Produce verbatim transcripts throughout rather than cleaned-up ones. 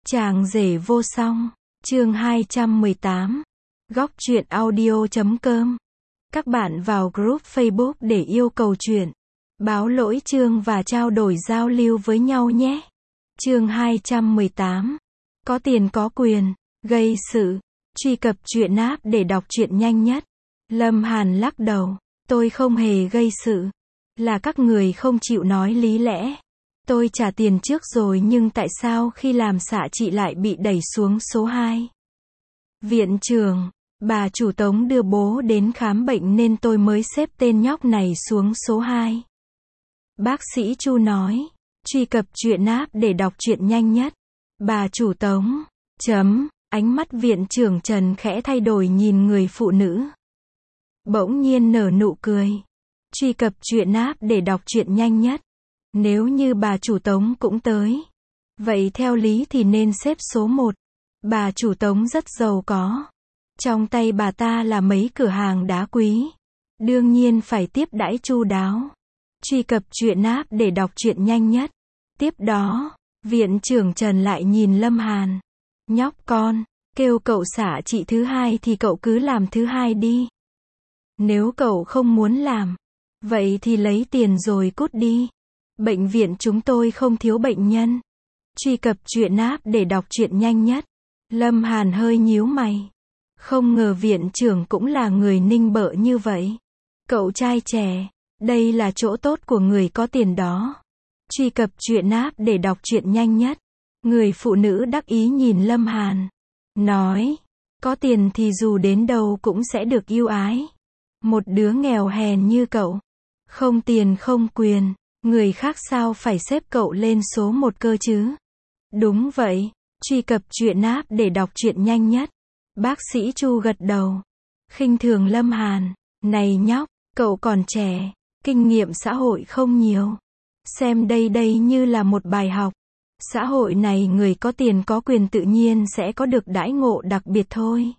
Chàng rể vô song, chương hai trăm mười tám. Góc truyện audio chấm com. Các bạn vào group Facebook để yêu cầu truyện, báo lỗi chương và trao đổi giao lưu với nhau nhé. Chương hai trăm mười tám. Có tiền có quyền, gây sự. Truy cập truyện app để đọc truyện nhanh nhất. Lâm Hàn lắc đầu, tôi không hề gây sự. Là các người không chịu nói lý lẽ. Tôi trả tiền trước rồi nhưng tại sao khi làm xạ trị lại bị đẩy xuống số hai? Viện trưởng, bà chủ Tống đưa bố đến khám bệnh nên tôi mới xếp tên nhóc này xuống số hai. Bác sĩ Chu nói, truy cập truyện app để đọc truyện nhanh nhất. Bà chủ Tống, chấm, ánh mắt viện trưởng Trần khẽ thay đổi nhìn người phụ nữ. Bỗng nhiên nở nụ cười. Truy cập truyện app để đọc truyện nhanh nhất. Nếu như bà chủ Tống cũng tới, vậy theo lý thì nên xếp số một. Bà chủ Tống rất giàu có. Trong tay bà ta là mấy cửa hàng đá quý. Đương nhiên phải tiếp đãi chu đáo. Truy cập truyện app để đọc truyện nhanh nhất. Tiếp đó, viện trưởng Trần lại nhìn Lâm Hàn. Nhóc con, kêu cậu xả trị thứ hai thì cậu cứ làm thứ hai đi. Nếu cậu không muốn làm, vậy thì lấy tiền rồi cút đi. Bệnh viện chúng tôi không thiếu bệnh nhân. Truy cập truyện app để đọc truyện nhanh nhất. Lâm Hàn hơi nhíu mày. Không ngờ viện trưởng cũng là người ninh bợ như vậy. Cậu trai trẻ, đây là chỗ tốt của người có tiền đó. Truy cập truyện app để đọc truyện nhanh nhất. Người phụ nữ đắc ý nhìn Lâm Hàn. Nói, có tiền thì dù đến đâu cũng sẽ được yêu ái. Một đứa nghèo hèn như cậu. Không tiền không quyền. Người khác sao phải xếp cậu lên số một cơ chứ? Đúng vậy, truy cập truyện app để đọc truyện nhanh nhất. Bác sĩ Chu gật đầu. Khinh thường Lâm Hàn. Này nhóc, cậu còn trẻ, kinh nghiệm xã hội không nhiều. Xem đây đây như là một bài học. Xã hội này người có tiền có quyền tự nhiên sẽ có được đãi ngộ đặc biệt thôi.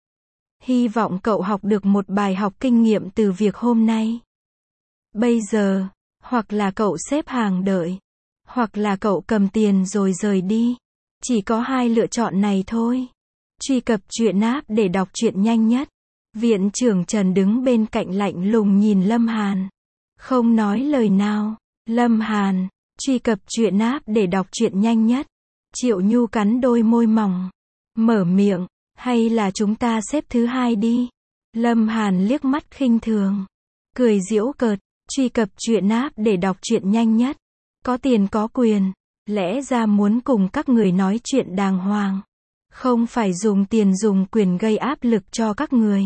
Hy vọng cậu học được một bài học kinh nghiệm từ việc hôm nay. Bây giờ, hoặc là cậu xếp hàng đợi, hoặc là cậu cầm tiền rồi rời đi. Chỉ có hai lựa chọn này thôi. Truy cập truyện app để đọc truyện nhanh nhất. Viện trưởng Trần đứng bên cạnh lạnh lùng nhìn Lâm Hàn. Không nói lời nào. Lâm Hàn, truy cập truyện app để đọc truyện nhanh nhất. Triệu Nhu cắn đôi môi mỏng. Mở miệng, hay là chúng ta xếp thứ hai đi. Lâm Hàn liếc mắt khinh thường. Cười giễu cợt. Truy cập truyện app để đọc truyện nhanh nhất. Có tiền có quyền. Lẽ ra muốn cùng các người nói chuyện đàng hoàng. Không phải dùng tiền dùng quyền gây áp lực cho các người.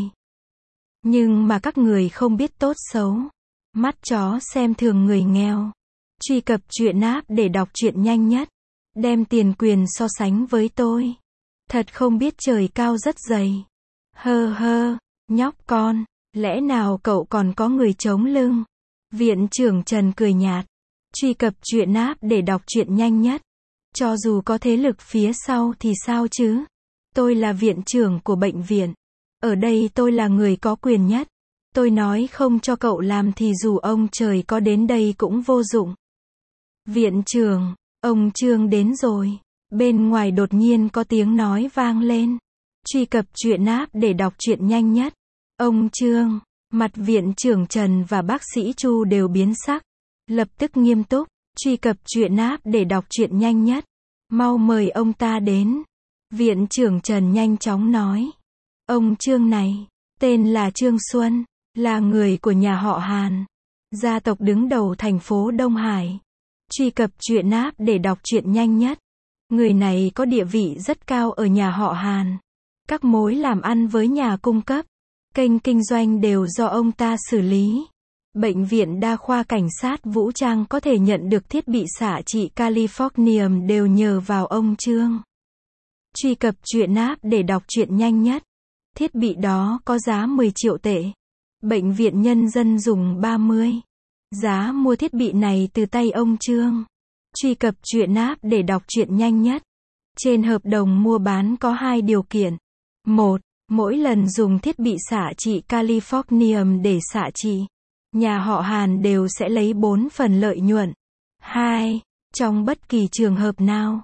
Nhưng mà các người không biết tốt xấu. Mắt chó xem thường người nghèo. Truy cập truyện app để đọc truyện nhanh nhất. Đem tiền quyền so sánh với tôi. Thật không biết trời cao rất dày. Hơ hơ, nhóc con, lẽ nào cậu còn có người chống lưng? Viện trưởng Trần cười nhạt. Truy cập truyện app để đọc truyện nhanh nhất. Cho dù có thế lực phía sau thì sao chứ? Tôi là viện trưởng của bệnh viện. Ở đây tôi là người có quyền nhất. Tôi nói không cho cậu làm thì dù ông trời có đến đây cũng vô dụng. Viện trưởng, ông Trương đến rồi. Bên ngoài đột nhiên có tiếng nói vang lên. Truy cập truyện app để đọc truyện nhanh nhất. Ông Trương. Mặt viện trưởng Trần và bác sĩ Chu đều biến sắc. Lập tức nghiêm túc. Truy cập truyện app để đọc truyện nhanh nhất. Mau mời ông ta đến. Viện trưởng Trần nhanh chóng nói. Ông Trương này, tên là Trương Xuân, là người của nhà họ Hàn. Gia tộc đứng đầu thành phố Đông Hải. Truy cập truyện app để đọc truyện nhanh nhất. Người này có địa vị rất cao ở nhà họ Hàn. Các mối làm ăn với nhà cung cấp, kênh kinh doanh đều do ông ta xử lý. Bệnh viện đa khoa cảnh sát vũ trang có thể nhận được thiết bị xạ trị Californium đều nhờ vào ông Trương. Truy cập truyện app để đọc truyện nhanh nhất. Thiết bị đó có giá mười triệu tệ. Bệnh viện nhân dân dùng ba mươi. Giá mua thiết bị này từ tay ông Trương. Truy cập truyện app để đọc truyện nhanh nhất. Trên hợp đồng mua bán có hai điều kiện. một. Mỗi lần dùng thiết bị xạ trị Californium để xạ trị, nhà họ Hàn đều sẽ lấy bốn phần lợi nhuận. hai. Trong bất kỳ trường hợp nào,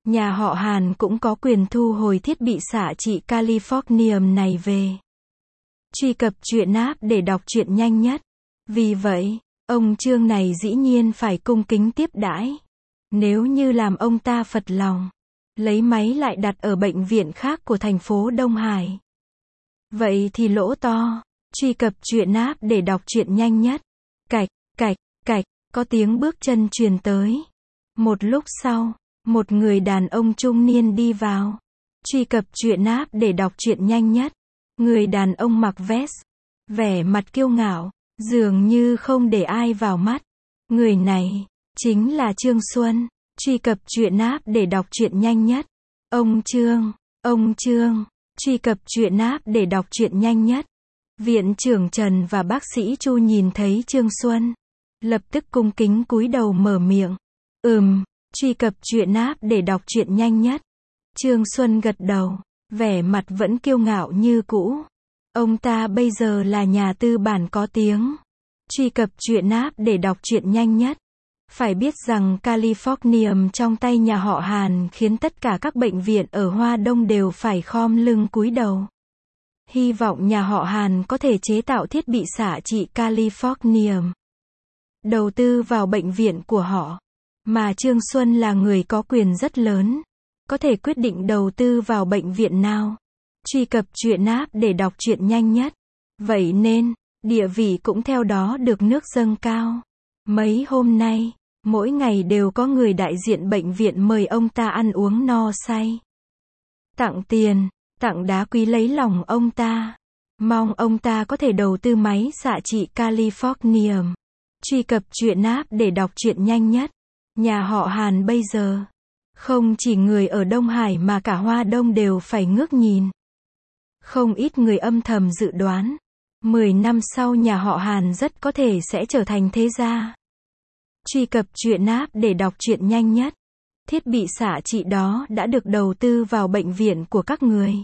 Nhà họ Hàn cũng có quyền thu hồi thiết bị xạ trị Californium này về. Truy cập truyện app để đọc truyện nhanh nhất. Vì vậy, ông Trương này dĩ nhiên phải cung kính tiếp đãi. Nếu như làm ông ta phật lòng, lấy máy lại đặt ở bệnh viện khác của thành phố Đông Hải. Vậy thì lỗ to. Truy cập truyện app để đọc truyện nhanh nhất. Cạch, cạch, cạch, có tiếng bước chân truyền tới. Một lúc sau, một người đàn ông trung niên đi vào. Truy cập truyện app để đọc truyện nhanh nhất. Người đàn ông mặc vest, vẻ mặt kiêu ngạo, dường như không để ai vào mắt. Người này chính là Trương Xuân. Truy cập truyện app để đọc truyện nhanh nhất. Ông Trương, ông Trương, truy cập truyện app để đọc truyện nhanh nhất. Viện trưởng Trần và bác sĩ Chu nhìn thấy Trương Xuân, lập tức cung kính cúi đầu mở miệng. Ừm, truy cập truyện app để đọc truyện nhanh nhất. Trương Xuân gật đầu, vẻ mặt vẫn kiêu ngạo như cũ. Ông ta bây giờ là nhà tư bản có tiếng. Truy cập truyện app để đọc truyện nhanh nhất. Phải biết rằng Californium trong tay nhà họ Hàn khiến tất cả các bệnh viện ở Hoa Đông đều phải khom lưng cúi đầu. Hy vọng nhà họ Hàn có thể chế tạo thiết bị xạ trị Californium. Đầu tư vào bệnh viện của họ. Mà Trương Xuân là người có quyền rất lớn. Có thể quyết định đầu tư vào bệnh viện nào. Truy cập truyện app để đọc truyện nhanh nhất. Vậy nên, địa vị cũng theo đó được nước dâng cao. Mấy hôm nay, mỗi ngày đều có người đại diện bệnh viện mời ông ta ăn uống no say. Tặng tiền, tặng đá quý lấy lòng ông ta. Mong ông ta có thể đầu tư máy xạ trị Californium. Truy cập truyện app để đọc truyện nhanh nhất. Nhà họ Hàn bây giờ, không chỉ người ở Đông Hải mà cả Hoa Đông đều phải ngước nhìn. Không ít người âm thầm dự đoán, mười năm sau nhà họ Hàn rất có thể sẽ trở thành thế gia. Truy cập truyện app để đọc truyện nhanh nhất. Thiết bị xạ trị đó đã được đầu tư vào bệnh viện của các người.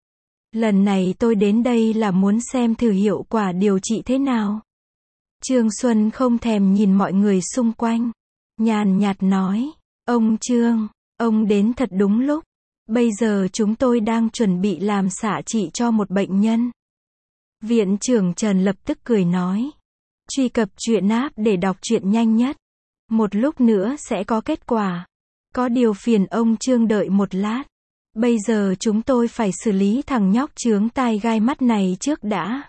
Lần này tôi đến đây là muốn xem thử hiệu quả điều trị thế nào. Trương Xuân không thèm nhìn mọi người xung quanh. Nhàn nhạt nói, ông Trương, ông đến thật đúng lúc. Bây giờ chúng tôi đang chuẩn bị làm xạ trị cho một bệnh nhân. Viện trưởng Trần lập tức cười nói. Truy cập truyện app để đọc truyện nhanh nhất. Một lúc nữa sẽ có kết quả. Có điều phiền ông Trương đợi một lát. Bây giờ chúng tôi phải xử lý thằng nhóc chướng tai gai mắt này trước đã.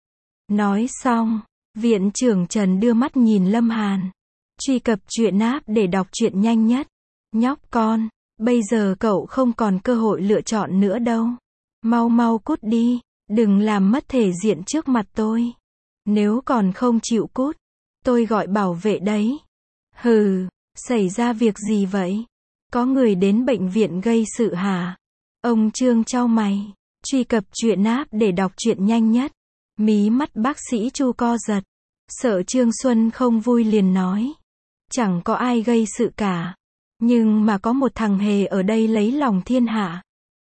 Nói xong, viện trưởng Trần đưa mắt nhìn Lâm Hàn. Truy cập truyện app để đọc truyện nhanh nhất. Nhóc con, bây giờ cậu không còn cơ hội lựa chọn nữa đâu. Mau mau cút đi, đừng làm mất thể diện trước mặt tôi. Nếu còn không chịu cút, tôi gọi bảo vệ đấy. Hừ, xảy ra việc gì vậy? Có người đến bệnh viện gây sự hả? Ông Trương chau mày. Truy cập truyện app để đọc truyện nhanh nhất. Mí mắt bác sĩ Chu co giật. Sợ Trương Xuân không vui liền nói. Chẳng có ai gây sự cả. Nhưng mà có một thằng hề ở đây lấy lòng thiên hạ.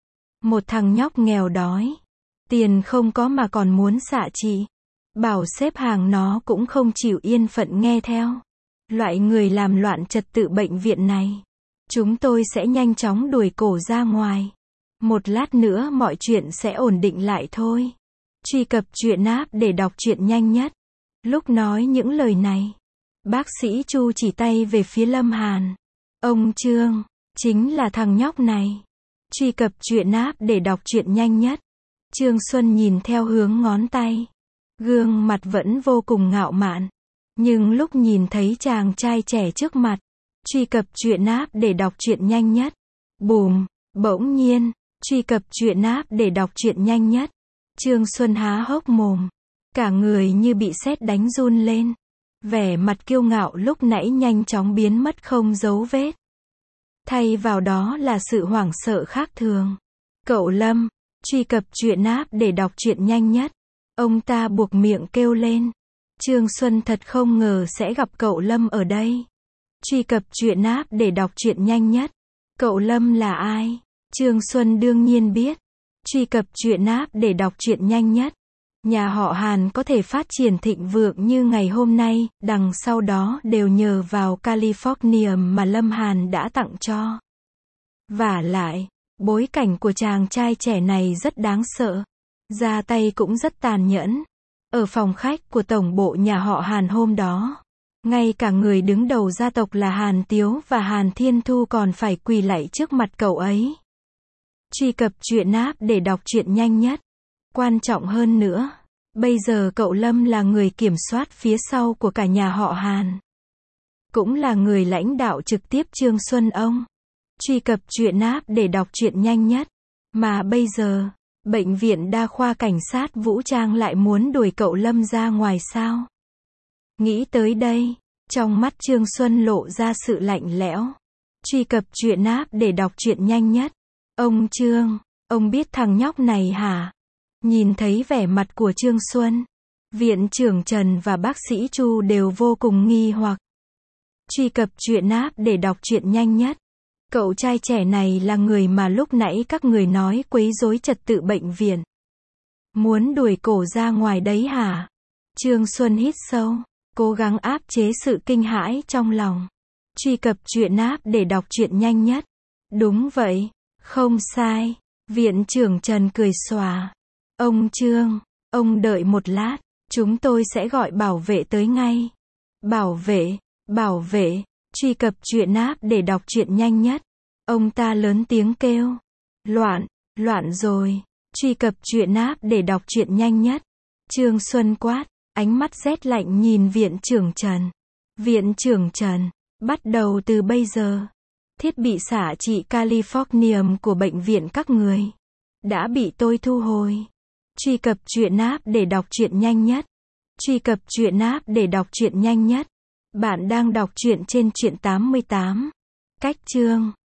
Một thằng nhóc nghèo đói. Tiền không có mà còn muốn xạ trị. Bảo xếp hàng nó cũng không chịu yên phận nghe theo. Loại người làm loạn trật tự bệnh viện này. Chúng tôi sẽ nhanh chóng đuổi cổ ra ngoài. Một lát nữa mọi chuyện sẽ ổn định lại thôi. Truy cập truyện app để đọc truyện nhanh nhất. Lúc nói những lời này, bác sĩ Chu chỉ tay về phía Lâm Hàn. Ông Trương, chính là thằng nhóc này. Truy cập truyện app để đọc truyện nhanh nhất. Trương Xuân nhìn theo hướng ngón tay. Gương mặt vẫn vô cùng ngạo mạn. Nhưng lúc nhìn thấy chàng trai trẻ trước mặt, truy cập truyện app để đọc truyện nhanh nhất. Bùm, bỗng nhiên, truy cập truyện app để đọc truyện nhanh nhất. Trương Xuân há hốc mồm. Cả người như bị sét đánh run lên. Vẻ mặt kiêu ngạo lúc nãy nhanh chóng biến mất không dấu vết. Thay vào đó là sự hoảng sợ khác thường. Cậu Lâm, truy cập truyện app để đọc truyện nhanh nhất. Ông ta buộc miệng kêu lên. Trương Xuân thật không ngờ sẽ gặp cậu Lâm ở đây. Truy cập truyện app để đọc truyện nhanh nhất. Cậu Lâm là ai? Trương Xuân đương nhiên biết. Truy cập truyện app để đọc truyện nhanh nhất. Nhà họ Hàn có thể phát triển thịnh vượng như ngày hôm nay, đằng sau đó đều nhờ vào Californium mà Lâm Hàn đã tặng cho. Vả lại, bối cảnh của chàng trai trẻ này rất đáng sợ. Ra tay cũng rất tàn nhẫn. Ở phòng khách của tổng bộ nhà họ Hàn hôm đó, ngay cả người đứng đầu gia tộc là Hàn Tiếu và Hàn Thiên Thu còn phải quỳ lạy trước mặt cậu ấy. Truy cập truyện app để đọc truyện nhanh nhất. Quan trọng hơn nữa, bây giờ cậu Lâm là người kiểm soát phía sau của cả nhà họ Hàn. Cũng là người lãnh đạo trực tiếp Trương Xuân ông. Truy cập truyện app để đọc truyện nhanh nhất. Mà bây giờ, Bệnh viện Đa khoa Cảnh sát Vũ Trang lại muốn đuổi cậu Lâm ra ngoài sao? Nghĩ tới đây, trong mắt Trương Xuân lộ ra sự lạnh lẽo. Truy cập truyện app để đọc truyện nhanh nhất. Ông Trương, ông biết thằng nhóc này hả? Nhìn thấy vẻ mặt của Trương Xuân, viện trưởng Trần và bác sĩ Chu đều vô cùng nghi hoặc. Truy cập truyện app để đọc truyện nhanh nhất. Cậu trai trẻ này là người mà lúc nãy các người nói quấy rối trật tự bệnh viện. Muốn đuổi cổ ra ngoài đấy hả? Trương Xuân hít sâu, cố gắng áp chế sự kinh hãi trong lòng. Truy cập truyện app để đọc truyện nhanh nhất. Đúng vậy, không sai. Viện trưởng Trần cười xòa. Ông Trương, ông đợi một lát, chúng tôi sẽ gọi bảo vệ tới ngay. Bảo vệ, bảo vệ, truy cập truyện app để đọc truyện nhanh nhất. Ông ta lớn tiếng kêu. Loạn, loạn rồi. Truy cập truyện app để đọc truyện nhanh nhất. Trương Xuân quát, ánh mắt rét lạnh nhìn viện trưởng Trần. Viện trưởng Trần, bắt đầu từ bây giờ, thiết bị xạ trị Californium của bệnh viện các người đã bị tôi thu hồi. Truy cập truyện app để đọc truyện nhanh nhất. Truy cập truyện app để đọc truyện nhanh nhất. Bạn đang đọc truyện trên truyện tám mươi tám. Cách chương.